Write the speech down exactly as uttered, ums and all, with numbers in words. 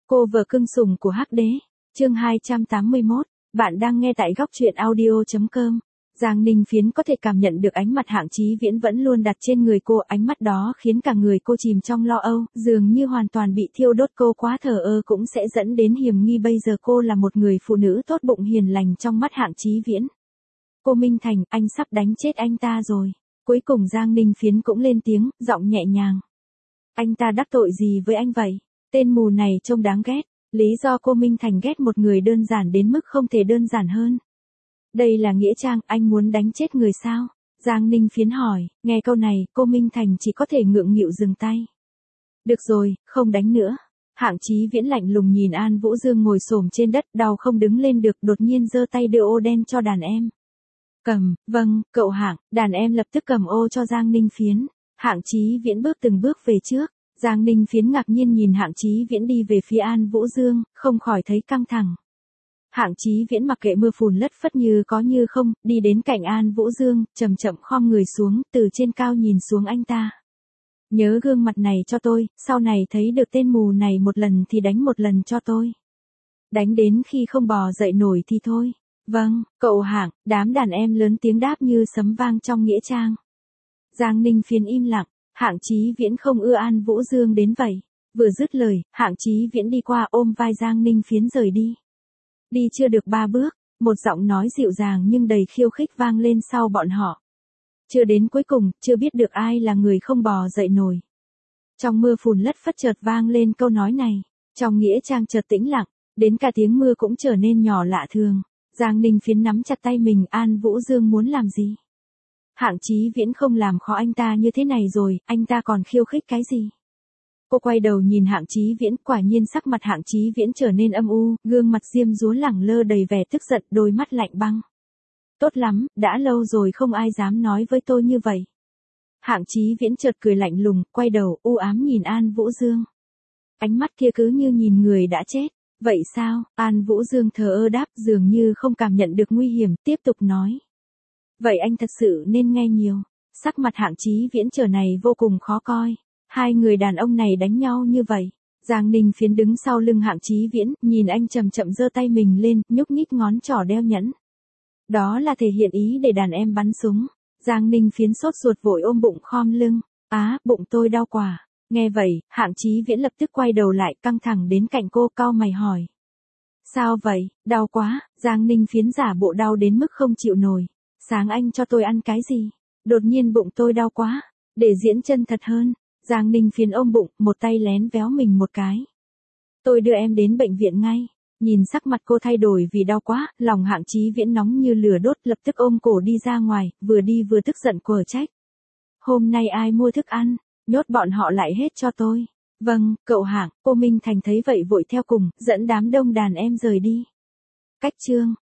Cô vợ cưng sủng của Hắc Đế, chương hai trăm tám mươi mốt, bạn đang nghe tại góc truyện audio chấm com. Giang Ninh Phiến có thể cảm nhận được ánh mặt Hạng Chí Viễn vẫn luôn đặt trên người cô, ánh mắt đó khiến cả người cô chìm trong lo âu, dường như hoàn toàn bị thiêu đốt. Cô quá thờ ơ cũng sẽ dẫn đến hiểm nghi, bây giờ cô là một người phụ nữ tốt bụng hiền lành trong mắt Hạng Chí Viễn. Cô Minh Thành, anh sắp đánh chết anh ta rồi. Cuối cùng Giang Ninh Phiến cũng lên tiếng, giọng nhẹ nhàng. Anh ta đắc tội gì với anh vậy? Tên mù này trông đáng ghét. Lý do cô Minh Thành ghét một người đơn giản đến mức không thể đơn giản hơn. Đây là nghĩa trang, anh muốn đánh chết người sao? Giang Ninh Phiến hỏi, nghe câu này, cô Minh Thành chỉ có thể ngượng nghịu dừng tay. Được rồi, không đánh nữa. Hạng Chí Viễn lạnh lùng nhìn An Vũ Dương ngồi xổm trên đất, đau không đứng lên được, đột nhiên giơ tay đưa ô đen cho đàn em. Cầm, vâng, cậu Hạng. Đàn em lập tức cầm ô cho Giang Ninh Phiến. Hạng Chí Viễn bước từng bước về trước. Giang Ninh Phiến ngạc nhiên nhìn Hạng Chí Viễn đi về phía An Vũ Dương, không khỏi thấy căng thẳng. Hạng Chí Viễn mặc kệ mưa phùn lất phất như có như không, đi đến cạnh An Vũ Dương, chậm chậm khom người xuống, từ trên cao nhìn xuống anh ta. Nhớ gương mặt này cho tôi, sau này thấy được tên mù này một lần thì đánh một lần cho tôi. Đánh đến khi không bò dậy nổi thì thôi. Vâng, cậu Hạng. Đám đàn em lớn tiếng đáp như sấm vang trong nghĩa trang. Giang Ninh Phiến im lặng. Hạng Chí Viễn không ưa An Vũ Dương đến vậy. Vừa dứt lời, Hạng Chí Viễn đi qua ôm vai Giang Ninh Phiến rời đi. Đi chưa được ba bước, một giọng nói dịu dàng nhưng đầy khiêu khích vang lên sau bọn họ. Chưa đến cuối cùng, chưa biết được ai là người không bò dậy nổi. Trong mưa phùn lất phất chợt vang lên câu nói này. Trong nghĩa trang chợt tĩnh lặng, đến cả tiếng mưa cũng trở nên nhỏ lạ thường. Giang Ninh Phiến nắm chặt tay mình, An Vũ Dương muốn làm gì? Hạng Chí Viễn không làm khó anh ta như thế này rồi, anh ta còn khiêu khích cái gì? Cô quay đầu nhìn Hạng Chí Viễn, quả nhiên sắc mặt Hạng Chí Viễn trở nên âm u, gương mặt diêm dúa lẳng lơ đầy vẻ tức giận, đôi mắt lạnh băng. Tốt lắm, đã lâu rồi không ai dám nói với tôi như vậy. Hạng Chí Viễn chợt cười lạnh lùng, quay đầu u ám nhìn An Vũ Dương. Ánh mắt kia cứ như nhìn người đã chết. Vậy sao? An Vũ Dương thờ ơ đáp, dường như không cảm nhận được nguy hiểm, tiếp tục nói. Vậy anh thật sự nên nghe nhiều. Sắc mặt Hạng Chí Viễn trở này vô cùng khó coi. Hai người đàn ông này đánh nhau như vậy. Giang Ninh Phiến đứng sau lưng Hạng Chí Viễn, nhìn anh chậm chậm giơ tay mình lên, nhúc nhích ngón trỏ đeo nhẫn. Đó là thể hiện ý để đàn em bắn súng. Giang Ninh Phiến sốt ruột vội ôm bụng khom lưng. Á, bụng tôi đau quá. Nghe vậy, Hạng Chí Viễn lập tức quay đầu lại, căng thẳng đến cạnh cô, cau mày hỏi. Sao vậy, đau quá? Giang Ninh Phiến giả bộ đau đến mức không chịu nổi. Sáng anh cho tôi ăn cái gì? Đột nhiên bụng tôi đau quá. Để diễn chân thật hơn. Giang Ninh Phiến ôm bụng, một tay lén véo mình một cái. Tôi đưa em đến bệnh viện ngay. Nhìn sắc mặt cô thay đổi vì đau quá, lòng Hạng Chí Viễn nóng như lửa đốt, lập tức ôm cổ đi ra ngoài, vừa đi vừa tức giận quở trách. Hôm nay ai mua thức ăn? Nhốt bọn họ lại hết cho tôi. Vâng, cậu Hạng. Cô Minh Thành thấy vậy vội theo cùng, dẫn đám đông đàn em rời đi. Cách chương.